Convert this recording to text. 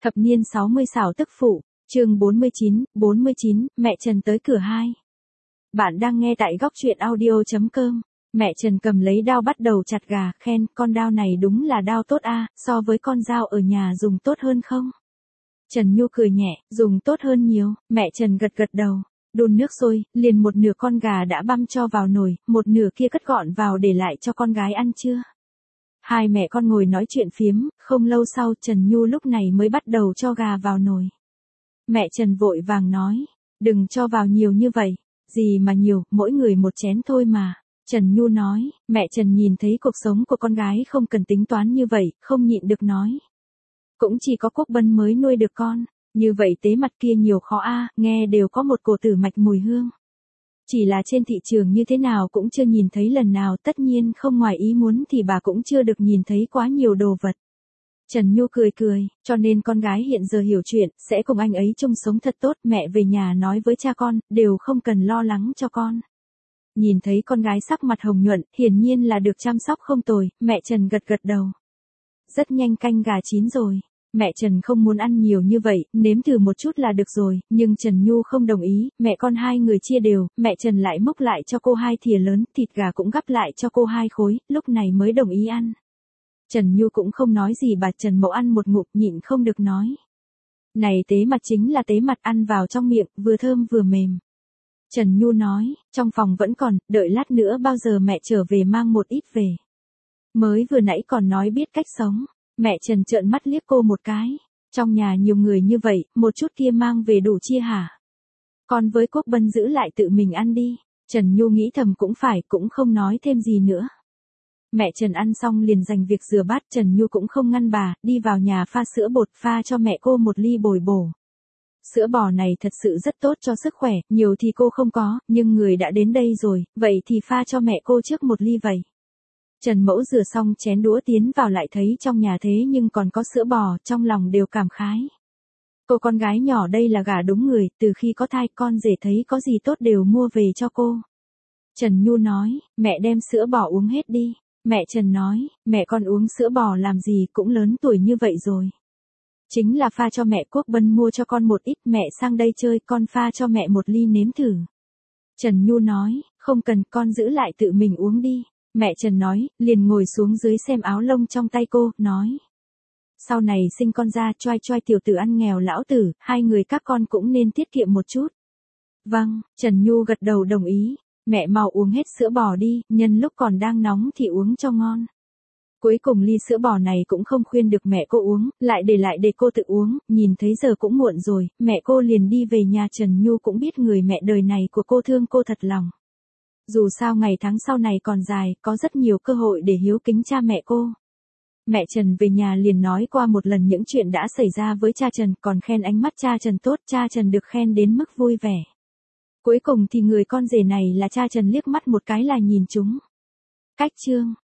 Thập niên 60 xảo tức phụ, chương 49, mẹ Trần tới cửa 2. Bạn đang nghe tại góc truyện audio.com. Mẹ Trần cầm lấy dao bắt đầu chặt gà, khen, con dao này đúng là dao tốt a, so với con dao ở nhà dùng tốt hơn không? Trần Nhu cười nhẹ, dùng tốt hơn nhiều, mẹ Trần gật gật đầu. Đun nước sôi, liền một nửa con gà đã băm cho vào nồi, một nửa kia cất gọn vào để lại cho con gái ăn trưa. Hai mẹ con ngồi nói chuyện phiếm, không lâu sau Trần Nhu lúc này mới bắt đầu cho gà vào nồi. Mẹ Trần vội vàng nói, đừng cho vào nhiều như vậy, gì mà nhiều, mỗi người một chén thôi mà. Trần Nhu nói, mẹ Trần nhìn thấy cuộc sống của con gái không cần tính toán như vậy, không nhịn được nói. Cũng chỉ có Quốc Bân mới nuôi được con, như vậy tế mặt kia nhiều khó a, nghe đều có một cổ tử mạch mùi hương. Chỉ là trên thị trường như thế nào cũng chưa nhìn thấy lần nào, tất nhiên không ngoài ý muốn thì bà cũng chưa được nhìn thấy quá nhiều đồ vật. Trần Nhu cười cười, cho nên con gái hiện giờ hiểu chuyện, sẽ cùng anh ấy chung sống thật tốt, mẹ về nhà nói với cha con, đều không cần lo lắng cho con. Nhìn thấy con gái sắc mặt hồng nhuận, hiển nhiên là được chăm sóc không tồi, mẹ Trần gật gật đầu. Rất nhanh canh gà chín rồi. Mẹ Trần không muốn ăn nhiều như vậy, nếm thử một chút là được rồi, nhưng Trần Nhu không đồng ý, mẹ con hai người chia đều, mẹ Trần lại múc lại cho cô 2 thìa lớn, thịt gà cũng gắp lại cho cô 2 khối, lúc này mới đồng ý ăn. Trần Nhu cũng không nói gì, bà Trần Mậu ăn một ngụm nhịn không được nói. Này tế mặt chính là tế mặt, ăn vào trong miệng, vừa thơm vừa mềm. Trần Nhu nói, trong phòng vẫn còn, đợi lát nữa bao giờ mẹ trở về mang một ít về. Mới vừa nãy còn nói biết cách sống. Mẹ Trần trợn mắt liếc cô một cái. Trong nhà nhiều người như vậy, một chút kia mang về đủ chia hả? Còn với Quốc Bân giữ lại tự mình ăn đi. Trần Nhu nghĩ thầm cũng phải, cũng không nói thêm gì nữa. Mẹ Trần ăn xong liền dành việc rửa bát, Trần Nhu cũng không ngăn bà, đi vào nhà pha sữa bột, pha cho mẹ cô một ly bồi bổ. Sữa bò này thật sự rất tốt cho sức khỏe, nhiều thì cô không có, nhưng người đã đến đây rồi, vậy thì pha cho mẹ cô trước một ly vậy. Trần Mẫu rửa xong chén đũa tiến vào lại thấy trong nhà thế nhưng còn có sữa bò, trong lòng đều cảm khái. Cô con gái nhỏ đây là gả đúng người, từ khi có thai con rể thấy có gì tốt đều mua về cho cô. Trần Nhu nói, mẹ đem sữa bò uống hết đi. Mẹ Trần nói, mẹ con uống sữa bò làm gì, cũng lớn tuổi như vậy rồi. Chính là pha cho mẹ. Quốc Bân mua cho con một ít, mẹ sang đây chơi, con pha cho mẹ một ly nếm thử. Trần Nhu nói, không cần, con giữ lại tự mình uống đi. Mẹ Trần nói, liền ngồi xuống dưới xem áo lông trong tay cô, nói. Sau này sinh con ra, choai choai tiểu tử ăn nghèo lão tử, hai người các con cũng nên tiết kiệm một chút. Vâng, Trần Nhu gật đầu đồng ý. Mẹ mau uống hết sữa bò đi, nhân lúc còn đang nóng thì uống cho ngon. Cuối cùng ly sữa bò này cũng không khuyên được mẹ cô uống, lại để cô tự uống, nhìn thấy giờ cũng muộn rồi, mẹ cô liền đi về nhà. Trần Nhu cũng biết người mẹ đời này của cô thương cô thật lòng. Dù sao ngày tháng sau này còn dài, có rất nhiều cơ hội để hiếu kính cha mẹ cô. Mẹ Trần về nhà liền nói qua một lần những chuyện đã xảy ra với cha Trần, còn khen ánh mắt cha Trần tốt, cha Trần được khen đến mức vui vẻ. Cuối cùng thì người con rể này là cha Trần liếc mắt một cái là nhìn chúng. Cách chương